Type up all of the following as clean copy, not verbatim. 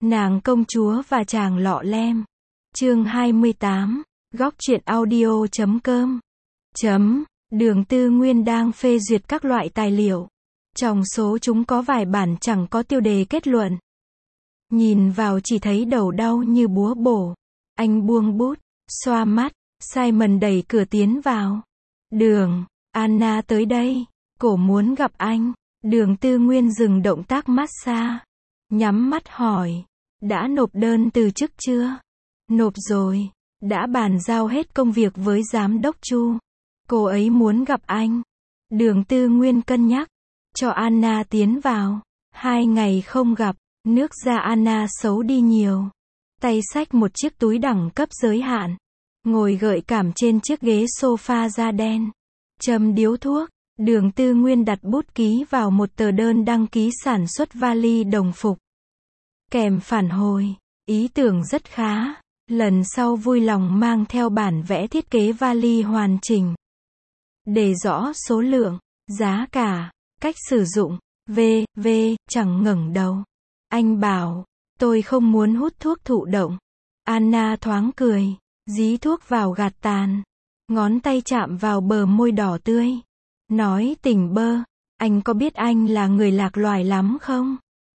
Nàng công chúa và chàng lọ lem. Chương 28, góc truyện audio.com. Đường Tư Nguyên đang phê duyệt các loại tài liệu. Trong số chúng có vài bản chẳng có tiêu đề kết luận. Nhìn vào chỉ thấy đầu đau như búa bổ. Anh buông bút, xoa mắt, Simon đẩy cửa tiến vào. Đường, Anna tới đây, cổ muốn gặp anh. Đường Tư Nguyên dừng động tác massage. Nhắm mắt hỏi, đã nộp đơn từ chức chưa? Nộp rồi, đã bàn giao hết công việc với giám đốc Chu. Cô ấy muốn gặp anh. Đường Tư Nguyên cân nhắc, cho Anna tiến vào. 2 ngày không gặp, nước da Anna xấu đi nhiều. Tay xách một chiếc túi đẳng cấp giới hạn. Ngồi gợi cảm trên chiếc ghế sofa da đen. Châm điếu thuốc. Đường Tư Nguyên đặt bút ký vào một tờ đơn đăng ký sản xuất vali đồng phục. Kèm phản hồi, ý tưởng rất khá. Lần sau vui lòng mang theo bản vẽ thiết kế vali hoàn chỉnh. Để rõ số lượng, giá cả, cách sử dụng, v.v. chẳng ngẩng đầu. Anh bảo, tôi không muốn hút thuốc thụ động. Anna thoáng cười, dí thuốc vào gạt tàn. Ngón tay chạm vào bờ môi đỏ tươi. Nói tỉnh bơ, anh có biết anh là người lạc loài lắm không?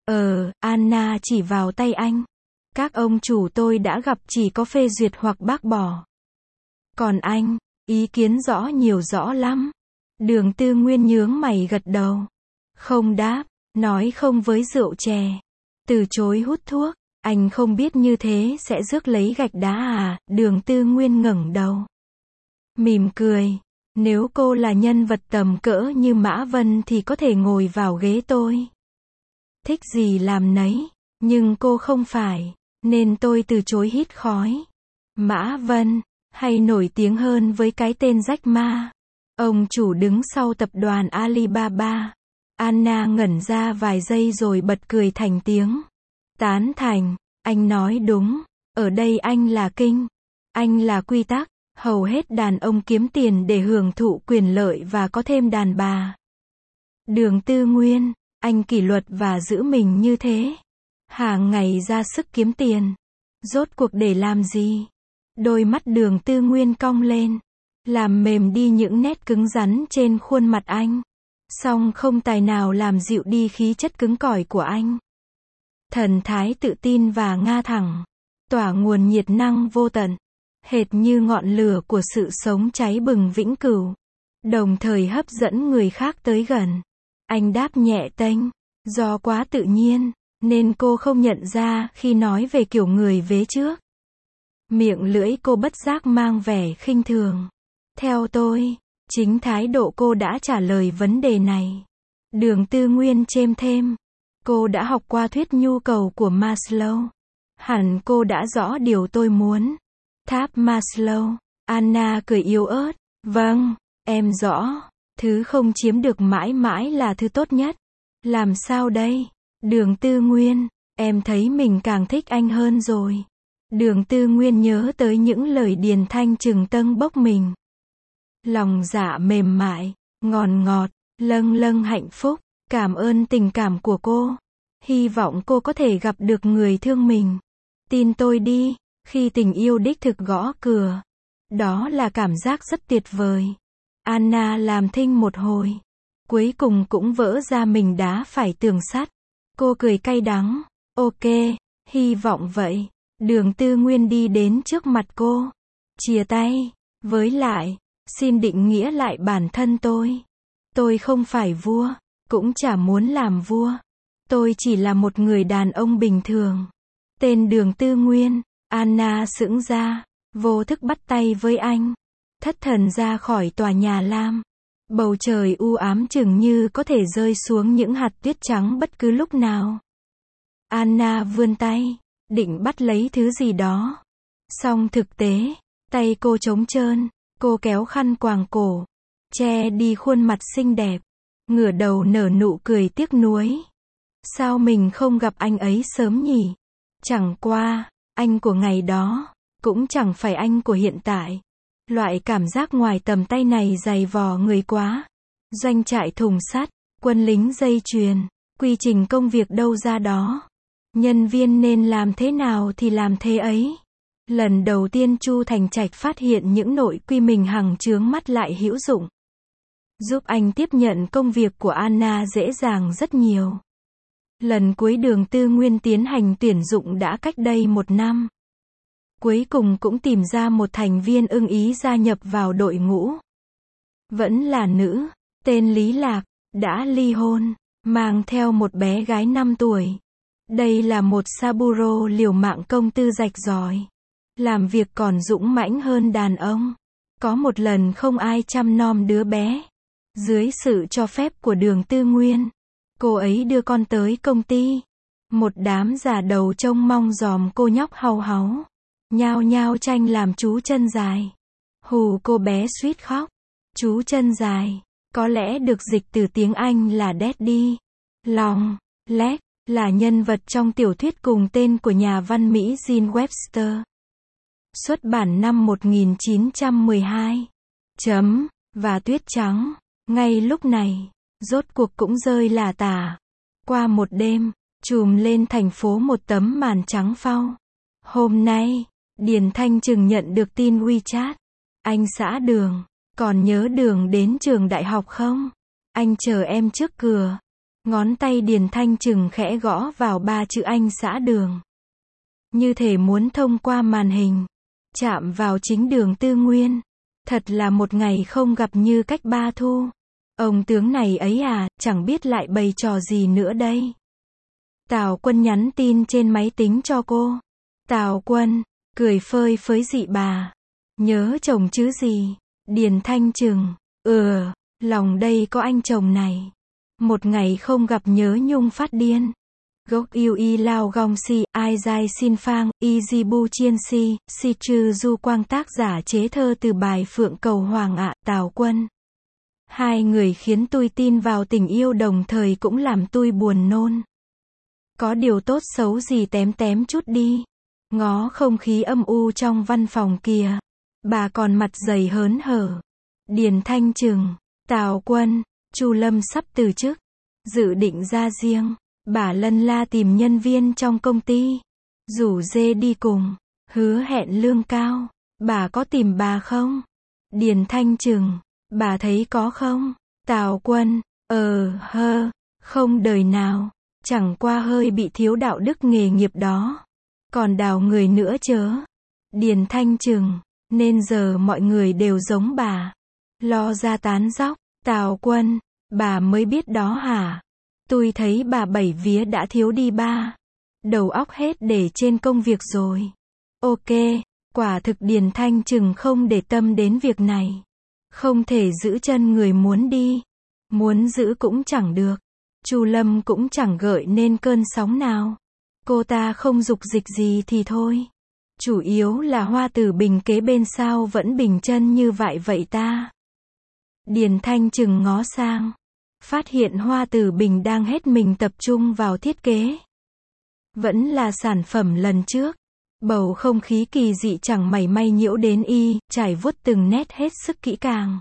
Anna chỉ vào tay anh. Các ông chủ tôi đã gặp chỉ có phê duyệt hoặc bác bỏ. Còn anh, ý kiến rõ nhiều rõ lắm. Đường Tư Nguyên nhướng mày gật đầu. Không đáp, nói không với rượu chè. Từ chối hút thuốc, anh không biết như thế sẽ rước lấy gạch đá à? Đường Tư Nguyên ngẩng đầu. Mỉm cười. Nếu cô là nhân vật tầm cỡ như Mã Vân thì có thể ngồi vào ghế tôi. Thích gì làm nấy, nhưng cô không phải, nên tôi từ chối hít khói. Mã Vân, hay nổi tiếng hơn với cái tên Jack Ma. Ông chủ đứng sau tập đoàn Alibaba. Anna ngẩn ra vài giây rồi bật cười thành tiếng. Tán thành, anh nói đúng, ở đây anh là king, anh là quy tắc. Hầu hết đàn ông kiếm tiền để hưởng thụ quyền lợi và có thêm đàn bà. Đường Tư Nguyên, anh kỷ luật và giữ mình như thế. Hàng ngày ra sức kiếm tiền. Rốt cuộc để làm gì? Đôi mắt Đường Tư Nguyên cong lên. Làm mềm đi những nét cứng rắn trên khuôn mặt anh. Song không tài nào làm dịu đi khí chất cứng cỏi của anh. Thần thái tự tin và nga thẳng. Tỏa nguồn nhiệt năng vô tận. Hệt như ngọn lửa của sự sống cháy bừng vĩnh cửu. Đồng thời hấp dẫn người khác tới gần. Anh đáp nhẹ tênh. Do quá tự nhiên, nên cô không nhận ra khi nói về kiểu người vế trước. Miệng lưỡi cô bất giác mang vẻ khinh thường. Theo tôi, chính thái độ cô đã trả lời vấn đề này. Đường Tư Nguyên chêm thêm. Cô đã học qua thuyết nhu cầu của Maslow. Hẳn cô đã rõ điều tôi muốn. Tháp Maslow. Anna cười yếu ớt. Vâng, em rõ. Thứ không chiếm được mãi mãi là thứ tốt nhất. Làm sao đây? Đường Tư Nguyên, em thấy mình càng thích anh hơn rồi. Đường Tư Nguyên nhớ tới những lời Điền Thanh trừng tâng bốc mình. Lòng dạ mềm mại, ngọt ngọt, lâng lâng hạnh phúc. Cảm ơn tình cảm của cô. Hy vọng cô có thể gặp được người thương mình. Tin tôi đi. Khi tình yêu đích thực gõ cửa, đó là cảm giác rất tuyệt vời. Anna làm thinh một hồi, cuối cùng cũng vỡ ra mình đá phải tường sắt. Cô cười cay đắng. Ok, hy vọng vậy. Đường Tư Nguyên đi đến trước mặt cô, chìa tay. Với lại, xin định nghĩa lại bản thân tôi. Tôi không phải vua, cũng chả muốn làm vua. Tôi chỉ là một người đàn ông bình thường. Tên Đường Tư Nguyên. Anna sững ra, vô thức bắt tay với anh. Thất thần ra khỏi tòa nhà lam. Bầu trời u ám chừng như có thể rơi xuống những hạt tuyết trắng bất cứ lúc nào. Anna vươn tay, định bắt lấy thứ gì đó. Song thực tế, tay cô trống trơn. Cô kéo khăn quàng cổ, che đi khuôn mặt xinh đẹp. Ngửa đầu nở nụ cười tiếc nuối. Sao mình không gặp anh ấy sớm nhỉ? Chẳng qua, anh của ngày đó, cũng chẳng phải anh của hiện tại. Loại cảm giác ngoài tầm tay này dày vò người quá. Doanh trại thùng sắt, quân lính dây chuyền, quy trình công việc đâu ra đó. Nhân viên nên làm thế nào thì làm thế ấy. Lần đầu tiên Chu Thành Trạch phát hiện những nội quy mình hằng chướng mắt lại hữu dụng. Giúp anh tiếp nhận công việc của Anna dễ dàng rất nhiều. Lần cuối Đường Tư Nguyên tiến hành tuyển dụng đã cách đây 1 năm. Cuối cùng cũng tìm ra một thành viên ưng ý gia nhập vào đội ngũ. Vẫn là nữ, tên Lý Lạc, đã ly hôn, mang theo một bé gái 5 tuổi. Đây là một saburo liều mạng công tư rạch ròi. Làm việc còn dũng mãnh hơn đàn ông. Có một lần không ai chăm nom đứa bé. Dưới sự cho phép của Đường Tư Nguyên, cô ấy đưa con tới công ty. Một đám già đầu trông mong dòm cô nhóc hau háu. Nhao nhao tranh làm chú chân dài. Hù cô bé suýt khóc. Chú chân dài, có lẽ được dịch từ tiếng Anh là Daddy Long Leg, là nhân vật trong tiểu thuyết cùng tên của nhà văn Mỹ Jean Webster. Xuất bản năm 1912. Và Tuyết Trắng, ngay lúc này, rốt cuộc cũng rơi lả tả. Qua một đêm, trùm lên thành phố một tấm màn trắng phau. Hôm nay, Điền Thanh Trừng nhận được tin WeChat. Anh xã Đường, còn nhớ đường đến trường đại học không? Anh chờ em trước cửa. Ngón tay Điền Thanh Trừng khẽ gõ vào 3 chữ anh xã Đường. Như thể muốn thông qua màn hình, chạm vào chính Đường Tư Nguyên. Thật là một ngày không gặp như cách 3 thu. Ông tướng này ấy à, chẳng biết lại bày trò gì nữa đây. Tào Quân nhắn tin trên máy tính cho cô. Tào Quân, cười phơi phới dị bà. Nhớ chồng chứ gì? Điền Thanh Trừng, lòng đây có anh chồng này. Một ngày không gặp nhớ nhung phát điên. Gốc yêu y lao gong si, ai dai xin phang, y di bu chiên si trừ du quang tác giả chế thơ từ bài Phượng Cầu Hoàng ạ, Tào Quân. Hai người khiến tôi tin vào tình yêu đồng thời cũng làm tôi buồn nôn. Có điều tốt xấu gì tém chút đi. Ngó không khí âm u trong văn phòng kìa. Bà còn mặt dày hớn hở. Điền Thanh Trừng, Tào Quân, Chu Lâm sắp từ chức. Dự định ra riêng. Bà lân la tìm nhân viên trong công ty. Rủ dê đi cùng. Hứa hẹn lương cao. Bà có tìm bà không? Điền Thanh Trừng, bà thấy có không? Tào Quân, không đời nào. Chẳng qua hơi bị thiếu đạo đức nghề nghiệp đó. Còn đào người nữa chớ. Điền Thanh Trừng, nên giờ mọi người đều giống bà. Lo ra tán dóc. Tào Quân, bà mới biết đó hả? Tôi thấy bà 7 vía đã thiếu đi 3. Đầu óc hết để trên công việc rồi. Ok, quả thực Điền Thanh Trừng không để tâm đến việc này. Không thể giữ chân người muốn đi. Muốn giữ cũng chẳng được. Chu Lâm cũng chẳng gợi nên cơn sóng nào. Cô ta không dục dịch gì thì thôi. Chủ yếu là Hoa Tử Bình kế bên sao vẫn bình chân như vậy ta. Điền Thanh Trừng ngó sang. Phát hiện Hoa Tử Bình đang hết mình tập trung vào thiết kế. Vẫn là sản phẩm lần trước. Bầu không khí kỳ dị chẳng mảy may nhiễu đến y, trải vuốt từng nét hết sức kỹ càng.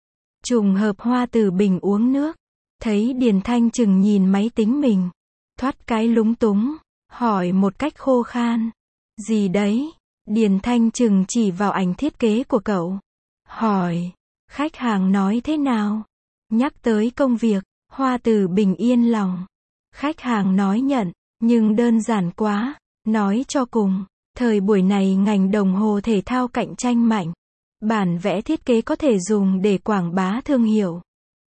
Trùng hợp Hoa Tử Bình uống nước. Thấy Điền Thanh Trừng nhìn máy tính mình. Thoát cái lúng túng. Hỏi một cách khô khan. Gì đấy? Điền Thanh Trừng chỉ vào ảnh thiết kế của cậu. Hỏi. Khách hàng nói thế nào? Nhắc tới công việc, Hoa Tử Bình yên lòng. Khách hàng nói nhận, nhưng đơn giản quá. Nói cho cùng, thời buổi này ngành đồng hồ thể thao cạnh tranh mạnh. Bản vẽ thiết kế có thể dùng để quảng bá thương hiệu.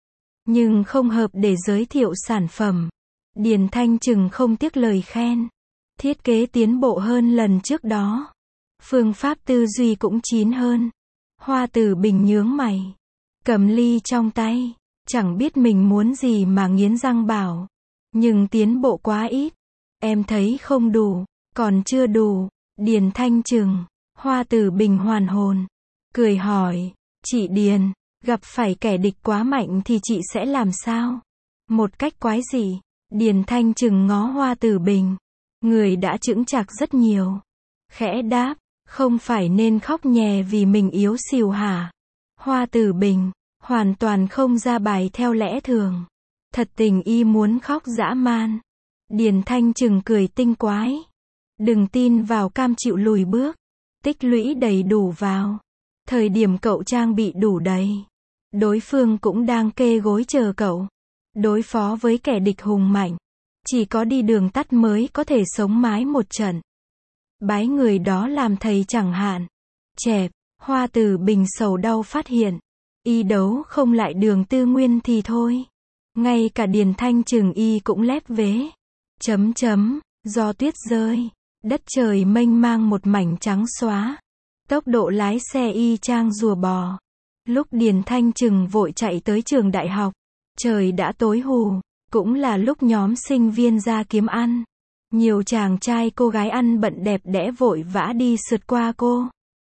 Nhưng không hợp để giới thiệu sản phẩm. Điền Thanh Trừng không tiếc lời khen. Thiết kế tiến bộ hơn lần trước đó. Phương pháp tư duy cũng chín hơn. Hoa Tử Bình nhướng mày. Cầm ly trong tay. Chẳng biết mình muốn gì mà nghiến răng bảo. Nhưng tiến bộ quá ít. Em thấy không đủ. Còn chưa đủ. Điền Thanh Trừng. Hoa Tử Bình hoàn hồn. Cười hỏi. Chị Điền, gặp phải kẻ địch quá mạnh thì chị sẽ làm sao? Một cách quái dị. Điền Thanh Trừng ngó Hoa Tử Bình. Người đã chững chạc rất nhiều. Khẽ đáp. Không phải nên khóc nhè vì mình yếu xìu hả? Hoa Tử Bình. Hoàn toàn không ra bài theo lẽ thường. Thật tình y muốn khóc dã man. Điền Thanh Trừng cười tinh quái. Đừng tin vào cam chịu lùi bước. Tích lũy đầy đủ vào. Thời điểm cậu trang bị đủ đầy. Đối phương cũng đang kê gối chờ cậu. Đối phó với kẻ địch hùng mạnh. Chỉ có đi đường tắt mới có thể sống mái một trận. Bái người đó làm thầy chẳng hạn. Chẹp, Hoa Tử Bình sầu đau phát hiện. Y đấu không lại Đường Tư Nguyên thì thôi. Ngay cả Điền Thanh Trừng y cũng lép vế. Do tuyết rơi. Đất trời mênh mang một mảnh trắng xóa. Tốc độ lái xe y chang rùa bò. Lúc Điền Thanh Trừng vội chạy tới trường đại học. Trời đã tối hù. Cũng là lúc nhóm sinh viên ra kiếm ăn. Nhiều chàng trai cô gái ăn bận đẹp đẽ vội vã đi sượt qua cô.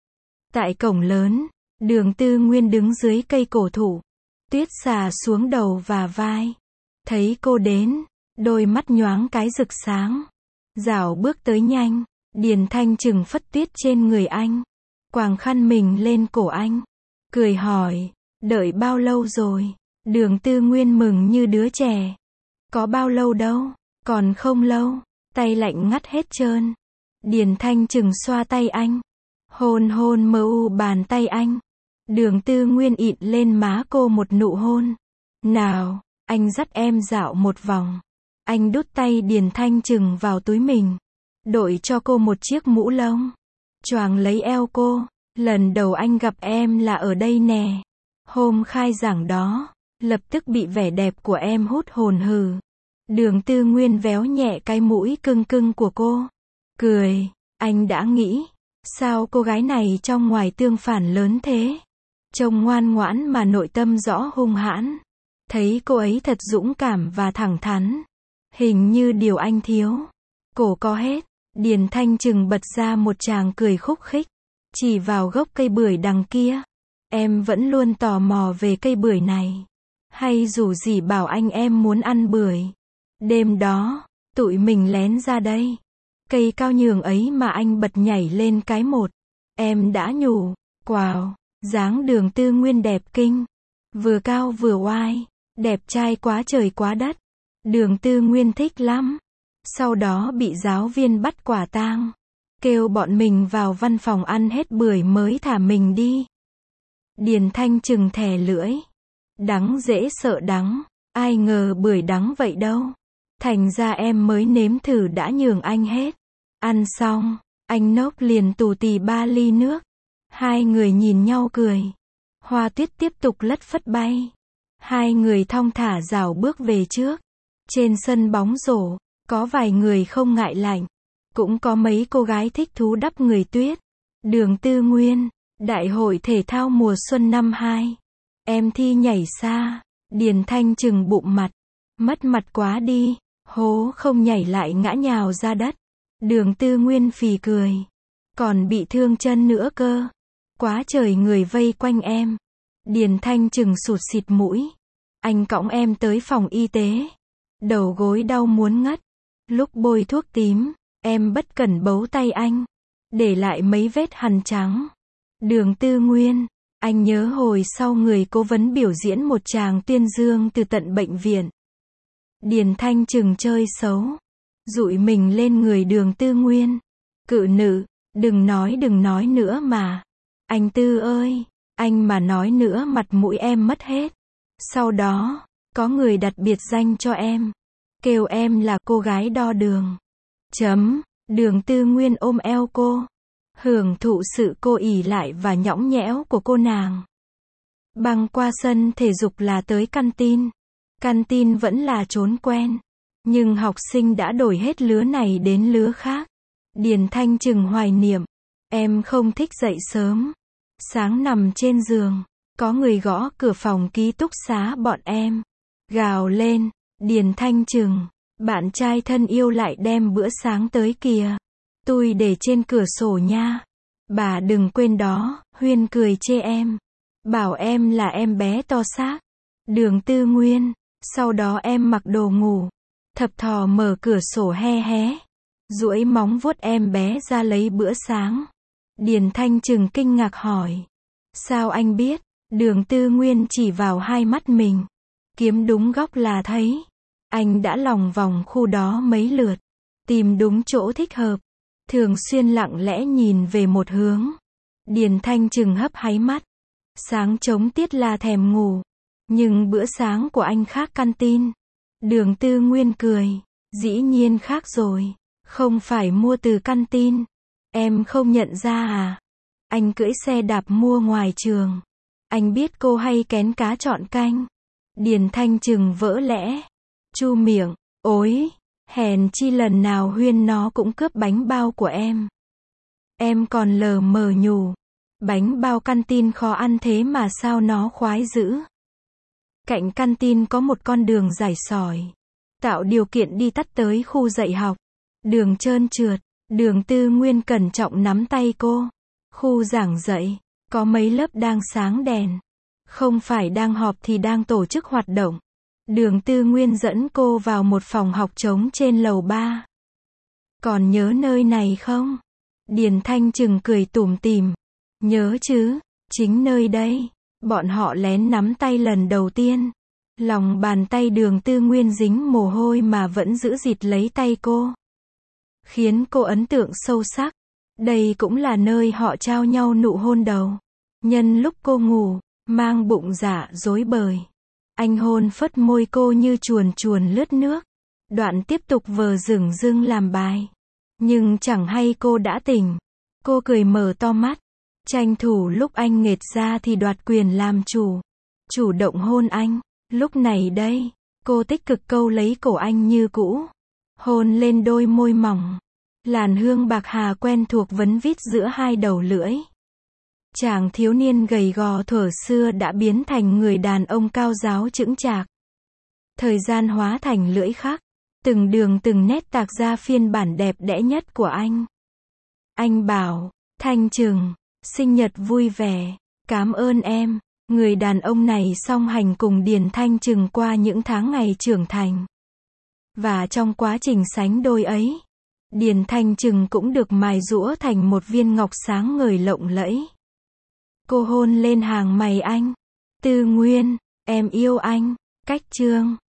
Tại cổng lớn, Đường Tư Nguyên đứng dưới cây cổ thụ. Tuyết xà xuống đầu và vai. Thấy cô đến, đôi mắt nhoáng cái rực sáng. Rảo bước tới nhanh, Điền Thanh Trừng phất tuyết trên người anh. Quàng khăn mình lên cổ anh. Cười hỏi, đợi bao lâu rồi? Đường Tư Nguyên mừng như đứa trẻ. Có bao lâu đâu, còn không lâu. Tay lạnh ngắt hết trơn. Điền Thanh Trừng xoa tay anh. Hôn mờ u bàn tay anh. Đường Tư Nguyên ịn lên má cô một nụ hôn. Nào, anh dắt em dạo một vòng. Anh đút tay Điền Thanh Trừng vào túi mình. Đội cho cô một chiếc mũ lông. Choàng lấy eo cô. Lần đầu anh gặp em là ở đây nè. Hôm khai giảng đó. Lập tức bị vẻ đẹp của em hút hồn hừ. Đường Tư Nguyên véo nhẹ cái mũi cưng cưng của cô. Cười, anh đã nghĩ. Sao cô gái này trong ngoài tương phản lớn thế? Trông ngoan ngoãn mà nội tâm rõ hung hãn. Thấy cô ấy thật dũng cảm và thẳng thắn. Hình như điều anh thiếu. Cổ có hết. Điền Thanh Trừng bật ra một tràng cười khúc khích. Chỉ vào gốc cây bưởi đằng kia. Em vẫn luôn tò mò về cây bưởi này. Hay dù gì bảo anh em muốn ăn bưởi. Đêm đó, tụi mình lén ra đây. Cây cao nhường ấy mà anh bật nhảy lên cái một. Em đã nhủ, wow, dáng Đường Tư Nguyên đẹp kinh. Vừa cao vừa oai, đẹp trai quá trời quá đất. Đường Tư Nguyên thích lắm. Sau đó bị giáo viên bắt quả tang. Kêu bọn mình vào văn phòng ăn hết bưởi mới thả mình đi. Điền Thanh Trừng thè lưỡi. Đắng dễ sợ đắng. Ai ngờ bưởi đắng vậy đâu. Thành ra em mới nếm thử đã nhường anh hết. Ăn xong, anh nốc liền tù tì 3 ly nước. Hai người nhìn nhau cười. Hoa tuyết tiếp tục lất phất bay. Hai người thong thả rảo bước về trước. Trên sân bóng rổ, có vài người không ngại lạnh. Cũng có mấy cô gái thích thú đắp người tuyết. Đường Tư Nguyên, Đại hội thể thao mùa xuân năm 2. Em thi nhảy xa. Điền Thanh Trừng bụng mặt. Mất mặt quá đi. Hố không nhảy lại ngã nhào ra đất. Đường Tư Nguyên phì cười. Còn bị thương chân nữa cơ. Quá trời người vây quanh em. Điền Thanh Trừng sụt xịt mũi. Anh cõng em tới phòng y tế. Đầu gối đau muốn ngất. Lúc bôi thuốc tím, em bất cẩn bấu tay anh. Để lại mấy vết hằn trắng. Đường Tư Nguyên, anh nhớ hồi sau người cố vấn biểu diễn một tràng tuyên dương từ tận bệnh viện. Điền Thanh Trừng chơi xấu. Dụi mình lên người Đường Tư Nguyên. Cự nữ, đừng nói nữa mà. Anh Tư ơi, anh mà nói nữa mặt mũi em mất hết. Sau đó, có người đặt biệt danh cho em. Kêu em là cô gái đo đường. Đường Tư Nguyên ôm eo cô. Hưởng thụ sự cô ỷ lại và nhõng nhẽo của cô nàng. Băng qua sân thể dục là tới căn tin. Căn tin vẫn là chốn quen. Nhưng học sinh đã đổi hết lứa này đến lứa khác. Điền Thanh Trừng hoài niệm. Em không thích dậy sớm. Sáng nằm trên giường. Có người gõ cửa phòng ký túc xá bọn em. Gào lên. Điền Thanh Trừng. Bạn trai thân yêu lại đem bữa sáng tới kìa. Tôi để trên cửa sổ nha. Bà đừng quên đó. Huyên cười chê em. Bảo em là em bé to xác. Đường Tư Nguyên. Sau đó em mặc đồ ngủ. Thập thò mở cửa sổ he hé. Duỗi móng vuốt em bé ra lấy bữa sáng. Điền Thanh Trừng kinh ngạc hỏi. Sao anh biết? Đường Tư Nguyên chỉ vào hai mắt mình. Kiếm đúng góc là thấy. Anh đã lòng vòng khu đó mấy lượt, tìm đúng chỗ thích hợp, thường xuyên lặng lẽ nhìn về một hướng. Điền Thanh Trừng hấp háy mắt. Sáng trống tiết là thèm ngủ. Nhưng bữa sáng của anh khác canteen. Đường Tư Nguyên cười. Dĩ nhiên khác rồi. Không phải mua từ canteen. Em không nhận ra à? Anh cưỡi xe đạp mua ngoài trường. Anh biết cô hay kén cá chọn canh. Điền Thanh Trừng vỡ lẽ. Chu miệng. Ối, hèn chi lần nào Huyên nó cũng cướp bánh bao của em. Em còn lờ mờ nhủ. Bánh bao canteen khó ăn thế mà sao nó khoái dữ. Cạnh canteen có một con đường rải sỏi. Tạo điều kiện đi tắt tới khu dạy học. Đường trơn trượt. Đường Tư Nguyên cẩn trọng nắm tay cô. Khu giảng dạy. Có mấy lớp đang sáng đèn. Không phải đang họp thì đang tổ chức hoạt động. Đường Tư Nguyên dẫn cô vào một phòng học trống trên lầu 3. Còn nhớ nơi này không? Điền Thanh Trừng cười tủm tỉm. Nhớ chứ, chính nơi đây. Bọn họ lén nắm tay lần đầu tiên. Lòng bàn tay Đường Tư Nguyên dính mồ hôi mà vẫn giữ dịt lấy tay cô. Khiến cô ấn tượng sâu sắc. Đây cũng là nơi họ trao nhau nụ hôn đầu. Nhân lúc cô ngủ, mang bụng dạ rối bời. Anh hôn phất môi cô như chuồn chuồn lướt nước. Đoạn tiếp tục vờ dửng dưng làm bài. Nhưng chẳng hay cô đã tỉnh. Cô cười mở to mắt. Tranh thủ lúc anh nghệt ra thì đoạt quyền làm chủ. Chủ động hôn anh. Lúc này đây, cô tích cực câu lấy cổ anh như cũ. Hôn lên đôi môi mỏng. Làn hương bạc hà quen thuộc vấn vít giữa hai đầu lưỡi. Chàng thiếu niên gầy gò thuở xưa đã biến thành người đàn ông cao giáo chững chạc. Thời gian hóa thành lưỡi khắc. Từng đường từng nét tạc ra phiên bản đẹp đẽ nhất của anh. Anh bảo, Thanh Trừng, sinh nhật vui vẻ, cảm ơn em. Người đàn ông này song hành cùng Điền Thanh Trừng qua những tháng ngày trưởng thành. Và trong quá trình sánh đôi ấy, Điền Thanh Trừng cũng được mài giũa thành một viên ngọc sáng ngời lộng lẫy. Cô hôn lên hàng mày anh. Tư Nguyên, em yêu anh. Cách chương